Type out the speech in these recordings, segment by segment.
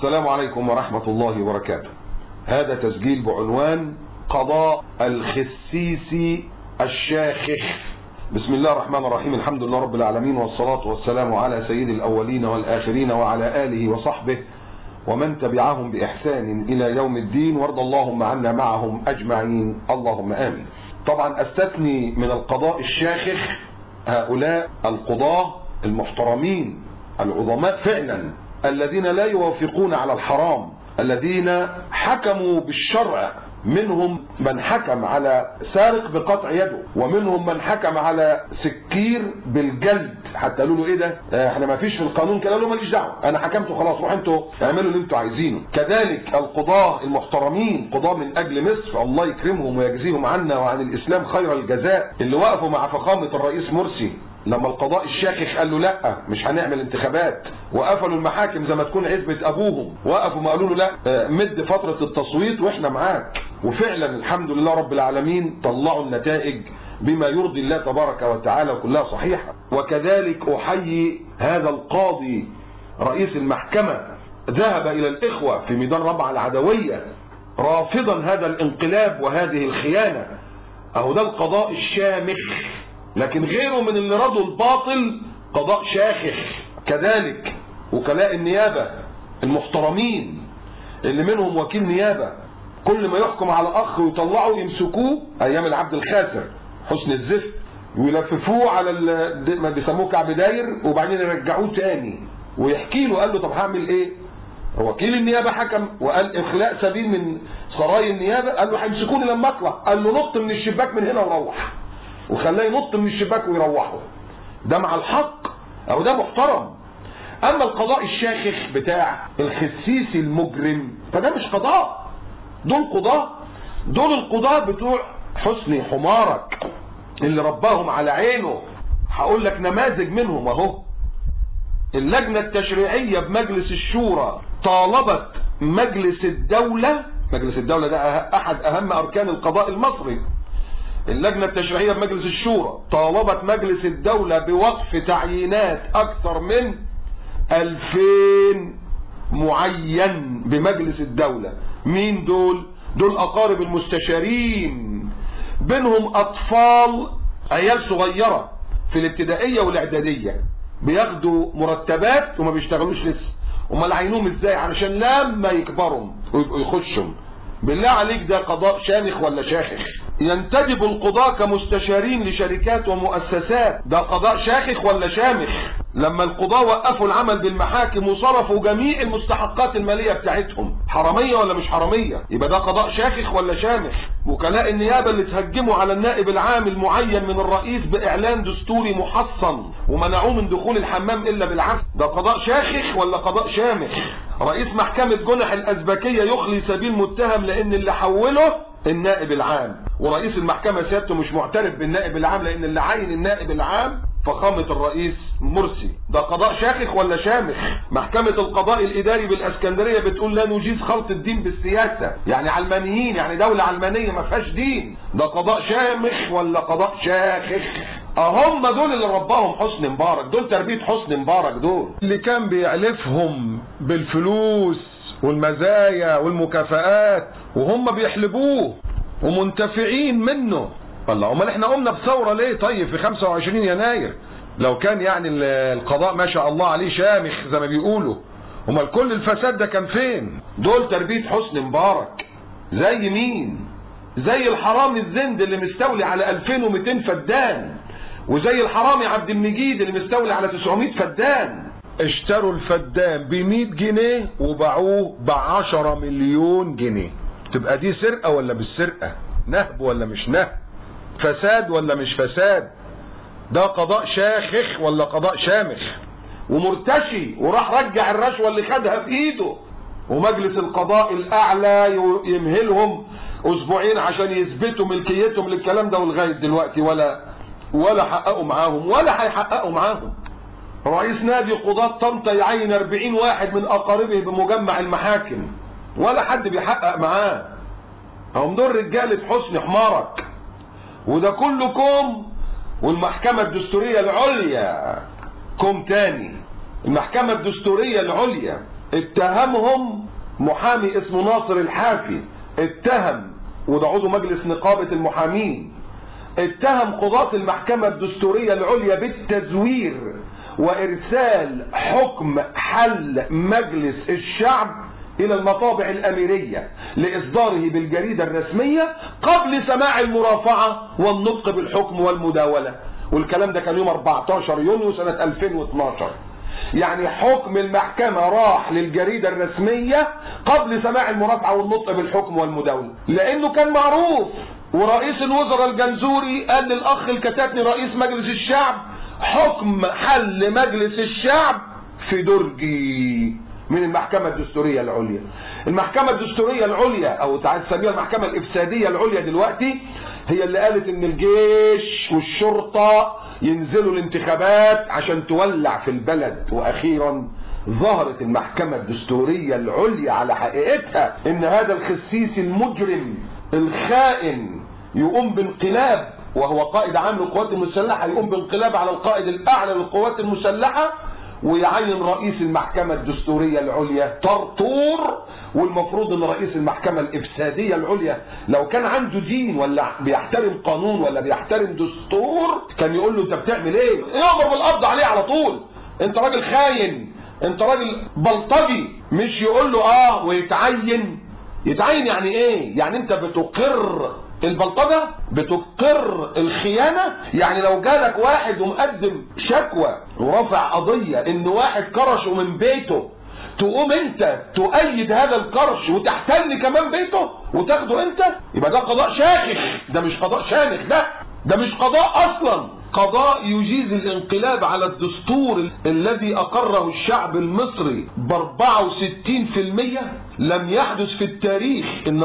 السلام عليكم ورحمة الله وبركاته. هذا تسجيل بعنوان قضاء الخسيسي الشاخخ. بسم الله الرحمن الرحيم، الحمد لله رب العالمين، والصلاة والسلام على سيد الأولين والآخرين وعلى آله وصحبه ومن تبعهم بإحسان إلى يوم الدين، وارض اللهم عنا معهم أجمعين، اللهم آمين. طبعا أستثني من القضاء الشاخخ هؤلاء القضاة المحترمين العظماء فعلا، الذين لا يوافقون على الحرام، الذين حكموا بالشرع. منهم من حكم على سارق بقطع يده، ومنهم من حكم على سكير بالجلد. حتى قالوا له ايه ده؟ احنا ما فيش في القانون كده. قال له ماليش دعوه، انا حكمت خلاص، روحوا انتوا اعملوا اللي انتوا عايزينه. كذلك القضاة المحترمين، قضاة من اجل مصر، الله يكرمهم ويجزيهم عنا وعن الاسلام خير الجزاء، اللي وقفوا مع فخامة الرئيس مرسي لما القضاء الشاخخ قال له لا مش هنعمل انتخابات، وقفلوا المحاكم زي ما تكون عزبة ابوهم، وقفوا ما قالوا له لا مد فترة التصويت واحنا معاك. وفعلا الحمد لله رب العالمين طلعوا النتائج بما يرضي الله تبارك وتعالى وكلها صحيحة. وكذلك احيي هذا القاضي رئيس المحكمة، ذهب الى الاخوة في ميدان ربع العدوية رافضا هذا الانقلاب وهذه الخيانة. اهو ده القضاء الشامخ، لكن غيره من اللي رضوا الباطل قضاء شاخخ. كذلك وكلاء النيابة المحترمين اللي منهم وكيل نيابة، كل ما يحكم على اخ ويطلعوا يمسكوه ايام العبد الخاسر حسن الزفت ويلففوه على ما بيسموه كعب داير، وبعدين يرجعوه تاني ويحكي له. قال له طب هعمل ايه؟ وكيل النيابة حكم وقال اخلاء سبيل من سراي النيابة. قال له هيمسكوني لما اطلع. قال له نط من الشباك من هنا وروح، وخلاه ينط من الشباك ويروحه. ده مع الحق او ده محترم. اما القضاء الشاخخ بتاع الخسيسي المجرم فده مش قضاء، دول قضاة. دول القضاة بتوع حسني حمارك اللي رباهم على عينه. هقول لك نماذج منهم اهو. اللجنة التشريعية بمجلس الشورى طالبت مجلس الدولة، مجلس الدولة ده احد اهم اركان القضاء المصري. اللجنة التشريعية بمجلس الشورى طالبت مجلس الدولة بوقف تعيينات اكثر من 2000 معين بمجلس الدولة. مين دول؟ دول اقارب المستشارين، بينهم اطفال عيال صغيرة في الابتدائية والاعدادية بياخدوا مرتبات وما بيشتغلوش لسه. امال عينوهم ازاي علشان لما يكبروا ويبقوا يخشوا؟ بالله عليك ده قضاء شامخ ولا شاخخ؟ ينتدب القضاة كمستشارين لشركات ومؤسسات، ده قضاء شاخخ ولا شامخ؟ لما القضاة وقفوا العمل بالمحاكم وصرفوا جميع المستحقات المالية بتاعتهم، حرامية ولا مش حرامية؟ يبقى ده قضاء شاخخ ولا شامخ؟ وكلاء النيابة اللي تهجموا على النائب العام المعين من الرئيس بإعلان دستوري محصن ومنعوه من دخول الحمام إلا بالعفو، ده قضاء شاخخ ولا قضاء شامخ؟ رئيس محكمة جنح الأزبكية يخلي سبيل متهم لأن اللي حوله النائب العام، ورئيس المحكمة سيادته مش معترف بالنائب العام لأن اللي عين النائب العام فخامة الرئيس مرسي. ده قضاء شاخخ ولا شامخ؟ محكمة القضاء الإداري بالإسكندرية بتقول لا نجيز خلط الدين بالسياسة، يعني علمانيين، يعني دولة علمانية ما فيهاش دين. ده قضاء شامخ ولا قضاء شاخخ؟ هم دول اللي رباهم حسني مبارك، دول تربية حسني مبارك، دول اللي كان بيعلفهم بالفلوس والمزايا والمكافآت وهم بيحلبوه ومنتفعين منه. والله امال احنا قمنا بثوره ليه طيب في 25 يناير؟ لو كان يعني القضاء ما شاء الله عليه شامخ زي ما بيقولوا، امال كل الفساد ده كان فين؟ دول تربيه حسني مبارك. زي مين؟ زي الحرامي الزند اللي مستولي على 2200 فدان، وزي الحرامي عبد المجيد اللي مستولي على 900 فدان. اشتروا الفدان ب100 جنيه وباعوه ب10 مليون جنيه. تبقى دي سرقه ولا مش سرقه؟ نهب ولا مش نهب؟ فساد ولا مش فساد؟ ده قضاء شاخخ ولا قضاء شامخ؟ ومرتشي وراح رجع الرشوه اللي خدها في ايده، ومجلس القضاء الاعلى يمهلهم اسبوعين عشان يثبتوا ملكيتهم للكلام ده، ولغايه دلوقتي ولا حققوا معاهم ولا هيحققوا معاهم. رئيس نادي قضاة طنطا يعين 40 واحد من اقاربه بمجمع المحاكم، ولا حد بيحقق معاه. هم دول رجاله حسني حمارك. وده كله كوم. والمحكمة الدستورية العليا كوم تاني. المحكمة الدستورية العليا اتهمهم محامي اسمه ناصر الحافي، اتهم، وده عضو مجلس نقابة المحامين، اتهم قضاة المحكمة الدستورية العليا بالتزوير وارسال حكم حل مجلس الشعب الى المطابع الاميرية لاصداره بالجريدة الرسمية قبل سماع المرافعة والنطق بالحكم والمداولة. والكلام ده كان يوم 14 يونيو سنة 2012. يعني حكم المحكمة راح للجريدة الرسمية قبل سماع المرافعة والنطق بالحكم والمداولة، لانه كان معروف. ورئيس الوزراء الجنزوري قال للاخ الكتاتني رئيس مجلس الشعب حكم حل مجلس الشعب في درجي من المحكمة الدستورية العليا. المحكمة الدستورية العليا او تعال تسميها المحكمة الافسادية العليا دلوقتي هي اللي قالت ان الجيش والشرطة ينزلوا الانتخابات عشان تولع في البلد. واخيرا ظهرت المحكمة الدستورية العليا على حقيقتها، ان هذا الخسيس المجرم الخائن يقوم بانقلاب، وهو قائد عام للقوات المسلحة، يقوم بانقلاب على القائد الاعلى للقوات المسلحة ويعين رئيس المحكمة الدستورية العليا طرطور. والمفروض ان رئيس المحكمة الافسادية العليا لو كان عنده دين ولا بيحترم قانون ولا بيحترم دستور كان يقول له انت بتعمل ايه؟ يامر بالقبض عليه على طول، انت راجل خاين، انت راجل بلطجي. مش يقول له ويتعين. يتعين يعني ايه؟ يعني انت بتقر البلطجة، بتقر الخيانة. يعني لو جالك واحد ومقدم شكوى ورافع قضية ان واحد كرشه من بيته، تقوم انت تؤيد هذا الكرش وتحتل كمان بيته وتاخده انت؟ يبقى ده قضاء شاخخ، ده مش قضاء شامخ، ده مش قضاء اصلا. قضاء يجيز الانقلاب على الدستور الذي اقره الشعب المصري ب 64%. لم يحدث في التاريخ ان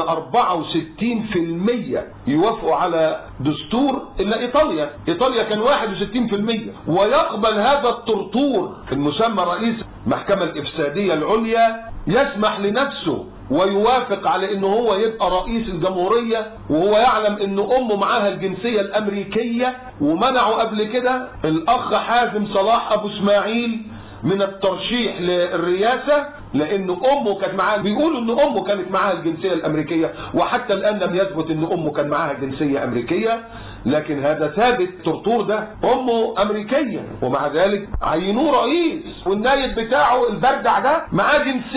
64% يوافقوا على دستور الا ايطاليا. ايطاليا كان 61%. ويقبل هذا الطرطور المسمى رئيس المحكمة الافسادية العليا يسمح لنفسه ويوافق على انه هو يبقى رئيس الجمهورية وهو يعلم ان امه معاها الجنسية الامريكية. ومنعوا قبل كده الاخ حازم صلاح ابو اسماعيل من الترشيح للرئاسة لان امه كانت معاه، بيقولوا ان امه كانت معاها الجنسية الامريكية، وحتى الان لم يثبت ان امه كان معاها جنسية امريكية، لكن هذا ثابت. طرطور ده امه امريكية ومع ذلك عينوه رئيس، والنايب بتاعه البردع ده معاه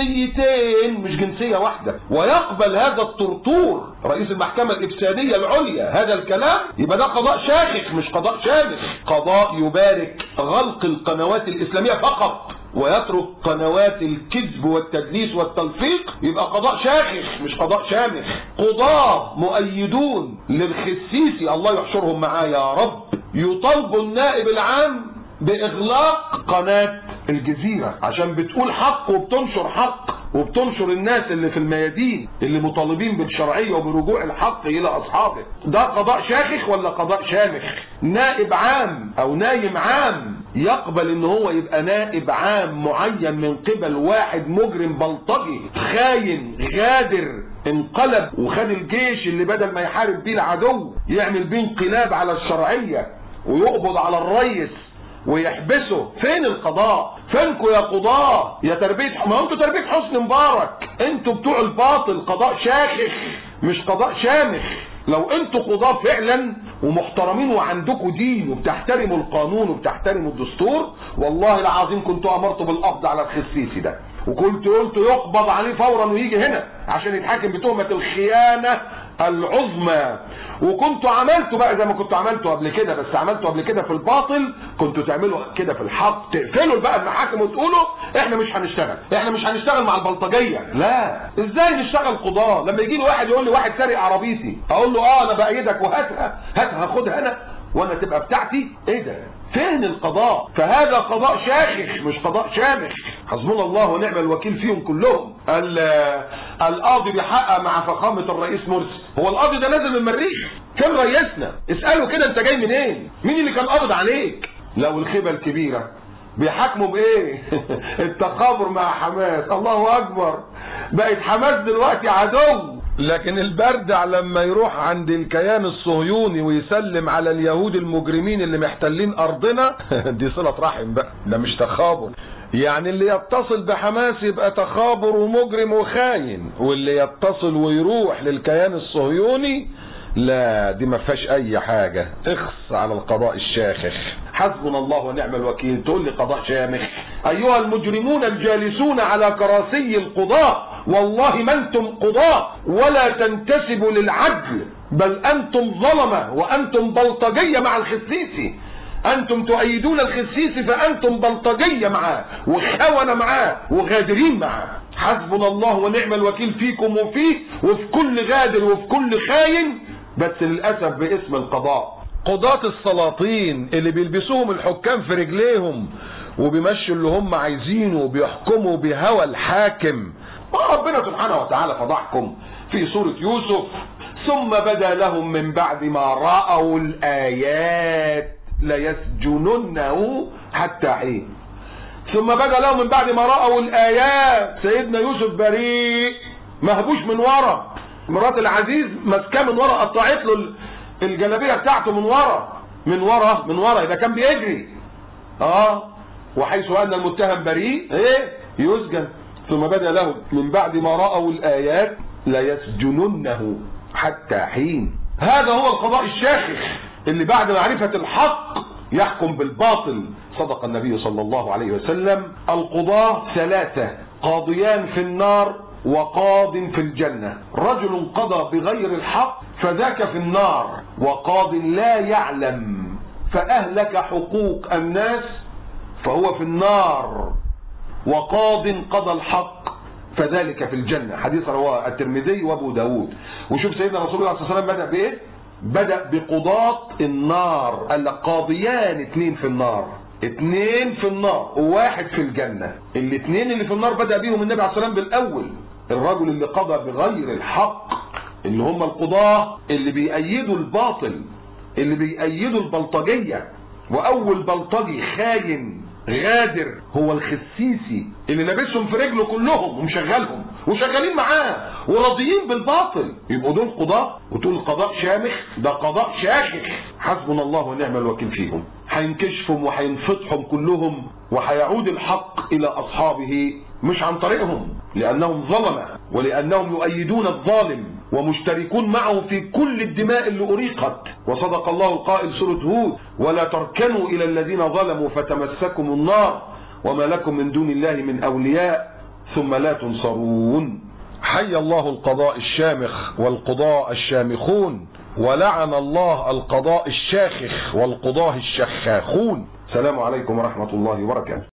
جنسيتين مش جنسية واحدة. ويقبل هذا الطرطور رئيس المحكمة الافسادية العليا هذا الكلام؟ يبقى ده قضاء شاخخ مش قضاء شامخ. قضاء يبارك غلق القنوات الاسلامية فقط ويترك قنوات الكذب والتدليس والتلفيق، يبقى قضاء شاخخ مش قضاء شامخ. قضاة مؤيدون للخسيسي الله يحشرهم معاه يا رب يطالبوا النائب العام بإغلاق قناة الجزيرة عشان بتقول حق وبتنشر حق وبتنشر الناس اللي في الميادين اللي مطالبين بالشرعية وبرجوع الحق إلى أصحابه. ده قضاء شاخخ ولا قضاء شامخ؟ نائب عام أو نايم عام يقبل ان هو يبقى نائب عام معين من قبل واحد مجرم بلطجي خاين غادر انقلب وخد الجيش اللي بدل ما يحارب بيه العدو يعمل بيه انقلاب على الشرعية ويقبض على الرئيس ويحبسه؟ فين القضاء؟ فينكوا يا قضاة يا تربية؟ ما انتوا تربية حسني مبارك، انتوا بتوع الباطل. قضاء شاخخ مش قضاء شامخ. لو انتوا قضاة فعلا ومحترمين وعندكم دين وبتحترموا القانون وبتحترموا الدستور والله العظيم كنتوا امرتوا بالقبض على الخسيسي ده وكنت قلت يقبض عليه فورا ويجي هنا عشان يتحاكم بتهمة الخيانة العظمى. وكنتوا عملتوا بقى زي ما كنتوا عملتوا قبل كده، بس عملتوا قبل كده في الباطل، كنتوا تعملوا كده في الحق، تقفلوا بقى المحاكم وتقولوا احنا مش هنشتغل مع البلطجيه. لا، ازاي نشتغل قضاه لما يجي لي واحد يقول لي واحد سارق عربيتي اقول له انا بايدك وهاتها خدها انا وانا تبقى بتاعتي؟ ايه ده؟ فين القضاء؟ فهذا قضاء شاخخ مش قضاء شامخ. حسبنا الله ونعم الوكيل فيهم كلهم. القاضي بيحقق مع فخامة الرئيس مرسي. هو القاضي ده نازل من المريخ؟ فين رئيسنا؟ اسأله كده انت جاي منين؟ مين اللي كان قابض عليك؟ لو الخيبة الكبيرة بيحاكموا بايه؟ التخابر مع حماس. الله اكبر، بقت حماس دلوقتي عدو. لكن البردع لما يروح عند الكيان الصهيوني ويسلم على اليهود المجرمين اللي محتلين ارضنا دي صلة رحم بقى، ده مش تخابر. يعني اللي يتصل بحماس يبقى تخابر ومجرم وخاين، واللي يتصل ويروح للكيان الصهيوني لا، دي ما فيهاش اي حاجه. اخص على القضاء الشاخخ. حسبنا الله ونعم الوكيل. تقول لي قضاء شامخ؟ ايها المجرمون الجالسون على كراسي القضاء، والله ما انتم قضاء ولا تنتسبوا للعدل، بل انتم ظلمه وانتم بلطجيه مع الخسيسي. انتم تؤيدون الخسيسي فانتم بلطجيه معاه وخونه معاه وغادرين معاه. حسبنا الله ونعم الوكيل فيكم وفيه وفي كل غادر وفي كل خاين، بس للاسف باسم القضاء. قضاة السلاطين اللي بيلبسوهم الحكام في رجليهم وبيمشوا اللي هم عايزينه وبيحكموا بهوى الحاكم. ربنا سبحانه وتعالى فضحكم في سورة يوسف. ثم بدا لهم من بعد ما رأوا الآيات ليسجننه حتى حين. ثم بدا لهم من بعد ما رأوا الآيات. سيدنا يوسف بريء، مهبوش من ورا. مرات العزيز مسكاه من ورا، قطعت له الجلابيه بتاعته من ورا اذا كان بيجري. وحيث ان المتهم بريء يسجن. ثم بدا لهم من بعد ما رأوا الآيات ليسجننه حتى حين. هذا هو القضاء الشاخخ اللي بعد معرفة الحق يحكم بالباطل. صدق النبي صلى الله عليه وسلم: القضاة ثلاثة، قاضيان في النار وقاض في الجنة. رجل قضى بغير الحق فذاك في النار، وقاض لا يعلم فأهلك حقوق الناس فهو في النار، وقاض قضى الحق فذلك في الجنة. حديث رواه الترمذي وابو داود. وشوف سيدنا رسول الله صلى الله عليه وسلم بدأ بايه؟ بدأ بقضاة النار. قال لك قاضيان، اتنين في النار، اتنين في النار وواحد في الجنة. الاتنين اللي في النار بدأ بيهم النبي عليه الصلاة والسلام بالأول. الرجل اللي قضى بغير الحق، اللي هم القضاة اللي بيأيدوا الباطل، اللي بيأيدوا البلطجية. وأول بلطجي خاين غادر هو الخسيسي اللي لابسهم في رجله كلهم ومشغلهم وشغالين معاه وراضيين بالباطل. يبقوا دول قضاء وتقول قضاء شامخ؟ ده قضاء شاخخ. حسبنا الله ونعم الوكيل فيهم. هينكشفهم وهينفضحهم كلهم، وهيعود الحق الى اصحابه مش عن طريقهم، لانهم ظلمه ولانهم يؤيدون الظالم ومشتركون معه في كل الدماء اللي أريقت. وصدق الله القائل سورة هود: ولا تركنوا إلى الذين ظلموا فتمسكم النار وما لكم من دون الله من أولياء ثم لا تنصرون. حي الله القضاء الشامخ والقضاء الشامخون، ولعن الله القضاء الشاخخ والقضاة الشخاخون. السلام عليكم ورحمة الله وبركاته.